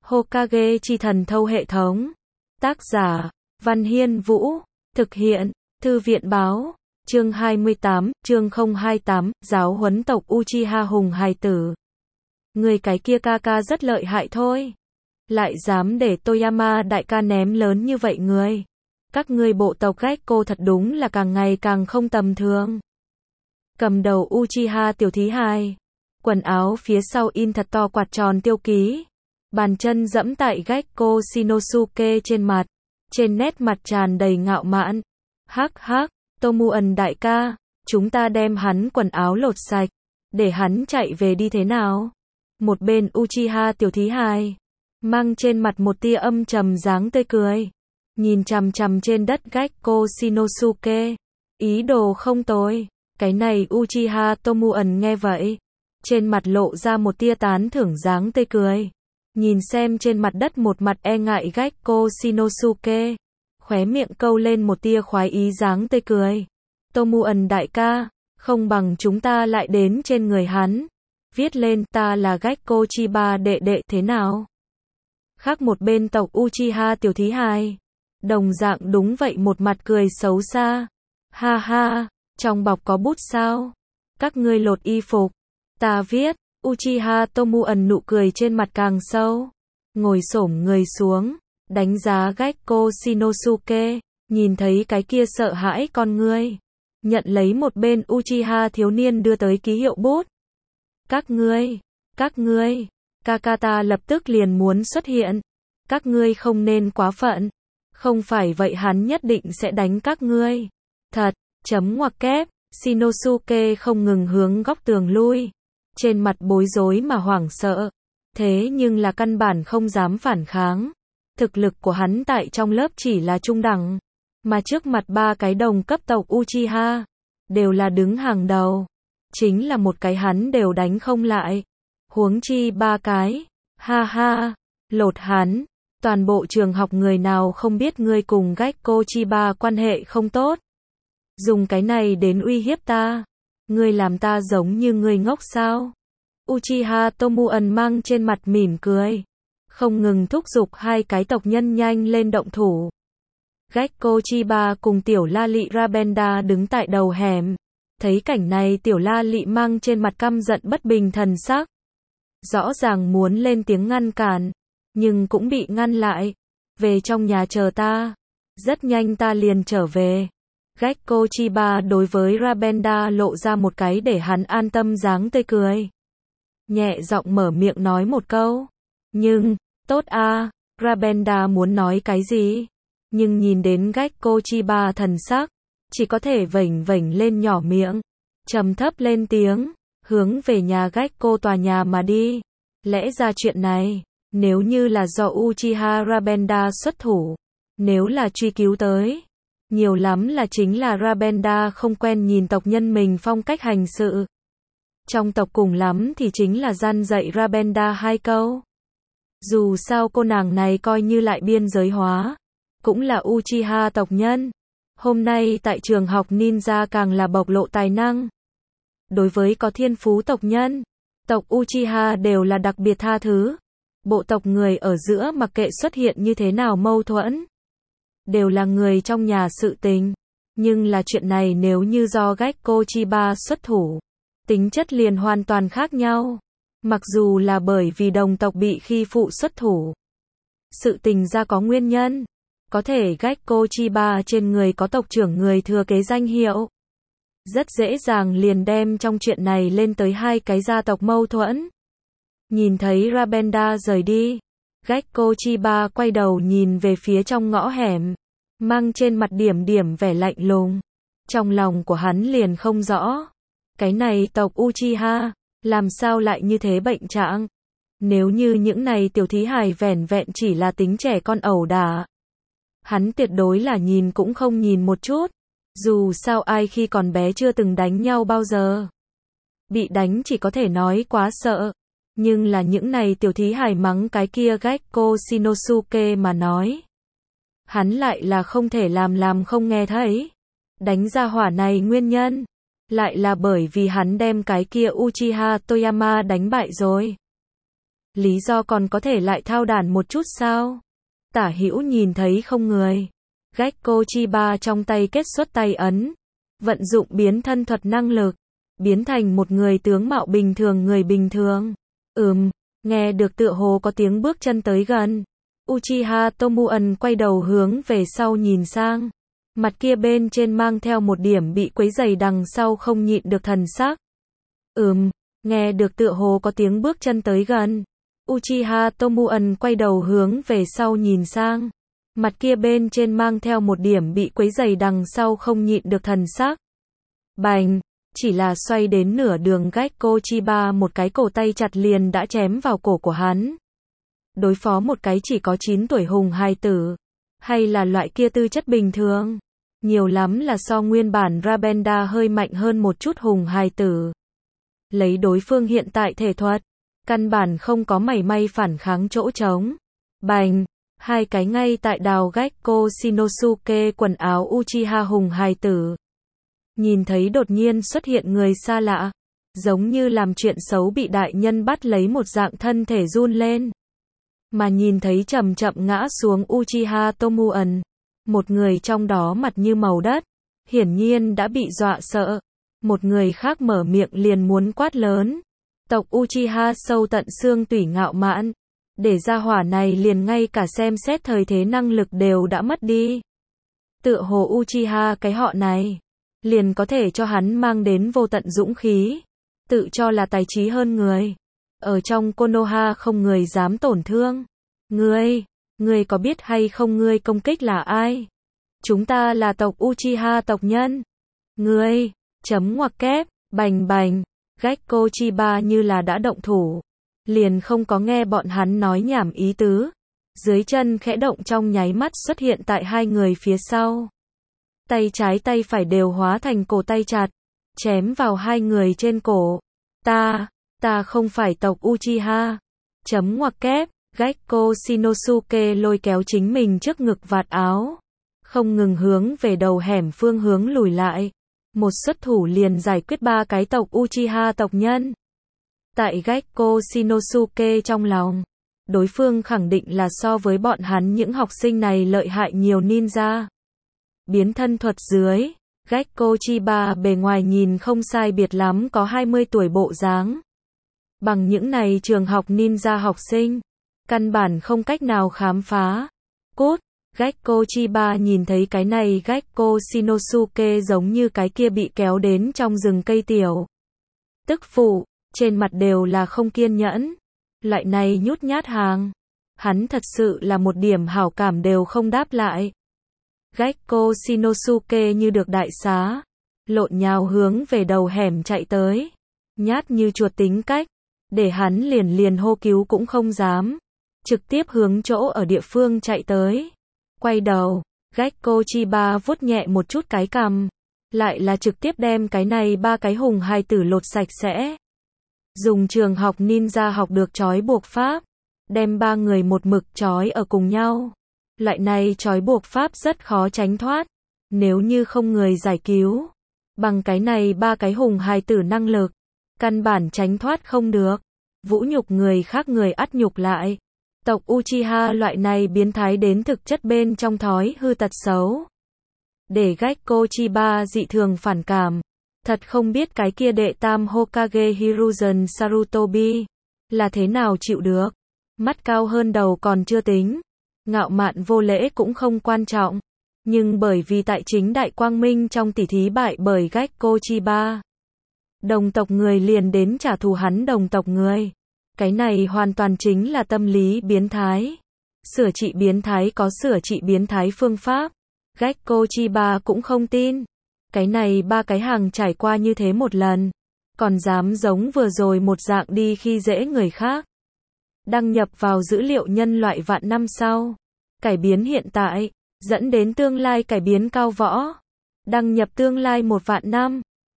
Hokage chi thần thâu hệ thống. Tác giả, Văn Hiên Vũ. Thực hiện, Thư viện Báo. Chương 28, chương 028, giáo huấn tộc Uchiha hùng hài tử. Người cái kia ca ca rất lợi hại thôi. Lại dám để Toyama đại ca ném lớn như vậy người. Các ngươi bộ tộc Gekko thật đúng là càng ngày càng không tầm thường. Cầm đầu Uchiha tiểu thí hài. Quần áo phía sau in thật to quạt tròn tiêu ký. Bàn chân dẫm tại Gekko Shinosuke trên mặt. Trên nét mặt tràn đầy ngạo mạn. Hắc hắc, Tomuan đại ca, chúng ta đem hắn quần áo lột sạch. Để hắn chạy về đi thế nào? Một bên Uchiha tiểu thí hài. Mang trên mặt một tia âm trầm dáng tươi cười. Nhìn chằm chằm trên đất Gekko Shinosuke. Ý đồ không tồi. Cái này Uchiha Tomuan nghe vậy. Trên mặt lộ ra một tia tán thưởng dáng tươi cười. Nhìn xem trên mặt đất một mặt e ngại Gekko Shinosuke. Khóe miệng câu lên một tia khoái ý dáng tươi cười. Tomuan đại ca, không bằng chúng ta lại đến trên người hắn. Viết lên ta là Gekko Chiba đệ đệ thế nào? Khác một bên tộc Uchiha tiểu thí hài. Đồng dạng đúng vậy một mặt cười xấu xa. Ha ha, trong bọc có bút sao? Các ngươi lột y phục. Ta viết. Uchiha Tomuan nụ cười trên mặt càng sâu. Ngồi xổm người xuống. Đánh giá Gekko Shinosuke. Nhìn thấy cái kia sợ hãi con ngươi. Nhận lấy một bên Uchiha thiếu niên đưa tới ký hiệu bút. Các ngươi, Kakata lập tức liền muốn xuất hiện. Các ngươi không nên quá phận. Không phải vậy hắn nhất định sẽ đánh các ngươi. Thật, chấm ngoặc kép, Shinosuke không ngừng hướng góc tường lui. Trên mặt bối rối mà hoảng sợ. Thế nhưng là căn bản không dám phản kháng. Thực lực của hắn tại trong lớp chỉ là trung đẳng. Mà trước mặt ba cái đồng cấp tộc Uchiha. Đều là đứng hàng đầu. Chính là một cái hắn đều đánh không lại. Huống chi ba cái. Ha ha. Lột hắn. Toàn bộ trường học người nào không biết ngươi cùng Gekko Chiba quan hệ không tốt. Dùng cái này đến uy hiếp ta. Ngươi làm ta giống như ngươi ngốc sao? Uchiha Tomuan mang trên mặt mỉm cười. Không ngừng thúc giục hai cái tộc nhân nhanh lên động thủ. Gekko Chiba cùng tiểu la lị Rabenda đứng tại đầu hẻm. Thấy cảnh này tiểu la lị mang trên mặt căm giận bất bình thần sắc. Rõ ràng muốn lên tiếng ngăn cản. Nhưng cũng bị ngăn lại. Về trong nhà chờ ta. Rất nhanh ta liền trở về. Gekko Chiba đối với Rabenda lộ ra một cái để hắn an tâm dáng tươi cười. Nhẹ giọng mở miệng nói một câu. Nhưng, tốt a, Rabenda muốn nói cái gì? Nhưng nhìn đến Gekko Chiba thần sắc. Chỉ có thể vểnh vểnh lên nhỏ miệng. Trầm thấp lên tiếng. Hướng về nhà Gekko tòa nhà mà đi. Lẽ ra chuyện này. Nếu như là do Uchiha Rabenda xuất thủ. Nếu là truy cứu tới. Nhiều lắm là chính là Rabenda không quen nhìn tộc nhân mình phong cách hành sự. Trong tộc cùng lắm thì chính là gian dạy Rabenda hai câu. Dù sao cô nàng này coi như lại biên giới hóa. Cũng là Uchiha tộc nhân. Hôm nay tại trường học ninja càng là bộc lộ tài năng. Đối với có thiên phú tộc nhân. Tộc Uchiha đều là đặc biệt tha thứ. Bộ tộc người ở giữa mặc kệ xuất hiện như thế nào mâu thuẫn. Đều là người trong nhà sự tình. Nhưng là chuyện này nếu như do Gekko Chiba xuất thủ. Tính chất liền hoàn toàn khác nhau. Mặc dù là bởi vì đồng tộc bị khi phụ xuất thủ. Sự tình ra có nguyên nhân. Có thể Gekko Chiba trên người có tộc trưởng người thừa kế danh hiệu. Rất dễ dàng liền đem trong chuyện này lên tới hai cái gia tộc mâu thuẫn. Nhìn thấy Rabenda rời đi. Gekko Chiba quay đầu nhìn về phía trong ngõ hẻm. Mang trên mặt điểm điểm vẻ lạnh lùng. Trong lòng của hắn liền không rõ. Cái này tộc Uchiha. Làm sao lại như thế bệnh trạng. Nếu như những này tiểu thí hài vẻn vẹn chỉ là tính trẻ con ẩu đả. Hắn tuyệt đối là nhìn cũng không nhìn một chút. Dù sao ai khi còn bé chưa từng đánh nhau bao giờ. Bị đánh chỉ có thể nói quá sợ. Nhưng là những này tiểu thí hài mắng cái kia Gekko Shinosuke mà nói. Hắn lại là không thể làm không nghe thấy. Đánh ra hỏa này nguyên nhân. Lại là bởi vì hắn đem cái kia Uchiha Toyama đánh bại rồi. Lý do còn có thể lại thao đản một chút sao? Tả hữu nhìn thấy không người. Gekko Chiba trong tay kết xuất tay ấn. Vận dụng biến thân thuật năng lực. Biến thành một người tướng mạo bình thường người bình thường. Nghe được tựa hồ có tiếng bước chân tới gần. Uchiha Tomoon quay đầu hướng về sau nhìn sang. Mặt kia bên trên mang theo một điểm bị quấy rầy đằng sau không nhịn được thần sắc. Nghe được tựa hồ có tiếng bước chân tới gần. Uchiha Tomoon quay đầu hướng về sau nhìn sang. Mặt kia bên trên mang theo một điểm bị quấy rầy đằng sau không nhịn được thần sắc. Bành! Chỉ là xoay đến nửa đường Gekko Chiba một cái cổ tay chặt liền đã chém vào cổ của hắn. Đối phó một cái chỉ có 9 tuổi hùng hài tử. Hay là loại kia tư chất bình thường. Nhiều lắm là so nguyên bản Rabenda hơi mạnh hơn một chút hùng hài tử. Lấy đối phương hiện tại thể thuật. Căn bản không có mảy may phản kháng chỗ trống. Bành! Hai cái ngay tại đào Gekko Shinosuke quần áo Uchiha hùng hài tử. Nhìn thấy đột nhiên xuất hiện người xa lạ. Giống như làm chuyện xấu bị đại nhân bắt lấy một dạng thân thể run lên. Mà nhìn thấy chậm chậm ngã xuống Uchiha Tomoon. Một người trong đó mặt như màu đất. Hiển nhiên đã bị dọa sợ. Một người khác mở miệng liền muốn quát lớn. Tộc Uchiha sâu tận xương tủy ngạo mạn. Để ra hỏa này liền ngay cả xem xét thời thế năng lực đều đã mất đi. Tựa hồ Uchiha cái họ này. Liền có thể cho hắn mang đến vô tận dũng khí. Tự cho là tài trí hơn người. Ở trong Konoha không người dám tổn thương. Ngươi có biết hay không ngươi công kích là ai? Chúng ta là tộc Uchiha tộc nhân. Chấm ngoặc kép, bành bành. Gekko Chiba như là đã động thủ. Liền không có nghe bọn hắn nói nhảm ý tứ. Dưới chân khẽ động trong nháy mắt xuất hiện tại hai người phía sau. Tay trái tay phải đều hóa thành cổ tay chặt. Chém vào hai người trên cổ. Ta không phải tộc Uchiha. Chấm ngoặc kép. Gekko Shinosuke lôi kéo chính mình trước ngực vạt áo. Không ngừng hướng về đầu hẻm phương hướng lùi lại. Một xuất thủ liền giải quyết ba cái tộc Uchiha tộc nhân. Tại Gekko Shinosuke trong lòng. Đối phương khẳng định là so với bọn hắn những học sinh này lợi hại nhiều ninja. Biến thân thuật dưới. Gekko Chiba bề ngoài nhìn không sai biệt lắm có 20 tuổi bộ dáng. Bằng những này trường học ninja học sinh. Căn bản không cách nào khám phá. Cút! Gekko Chiba nhìn thấy cái này Gekko Shinosuke giống như cái kia bị kéo đến trong rừng cây tiểu. Tức phụ, trên mặt đều là không kiên nhẫn. Loại này nhút nhát hàng. Hắn thật sự là một điểm hảo cảm đều không đáp lại. Gekko Shinosuke như được đại xá. Lộn nhào hướng về đầu hẻm chạy tới. Nhát như chuột tính cách. Để hắn liền hô cứu cũng không dám. Trực tiếp hướng chỗ ở địa phương chạy tới. Quay đầu, Gekko Chiba vuốt nhẹ một chút cái cằm. Lại là trực tiếp đem cái này ba cái hùng hài tử lột sạch sẽ. Dùng trường học ninja học được trói buộc pháp. Đem ba người một mực trói ở cùng nhau. Loại này trói buộc pháp rất khó tránh thoát. Nếu như không người giải cứu. Bằng cái này ba cái hùng hài tử năng lực. Căn bản tránh thoát không được. Vũ nhục người khác người ắt nhục lại. Tộc Uchiha loại này biến thái đến thực chất bên trong thói hư tật xấu. Để Gekko Chiba dị thường phản cảm. Thật không biết cái kia đệ tam Hokage Hiruzen Sarutobi là thế nào chịu được. Mắt cao hơn đầu còn chưa tính. Ngạo mạn vô lễ cũng không quan trọng. Nhưng bởi vì tại chính đại quang minh trong tỉ thí bại bởi Gekko Chiba. Đồng tộc người liền đến trả thù hắn đồng tộc người. Cái này hoàn toàn chính là tâm lý biến thái. Sửa trị biến thái có sửa trị biến thái phương pháp. Gekko Chiba cũng không tin. Cái này ba cái hàng trải qua như thế một lần. Còn dám giống vừa rồi một dạng đi khi dễ người khác. Đăng nhập vào dữ liệu nhân loại vạn năm sau. Cải biến hiện tại. Dẫn đến tương lai cải biến cao võ. Đăng nhập tương lai 1 vạn năm.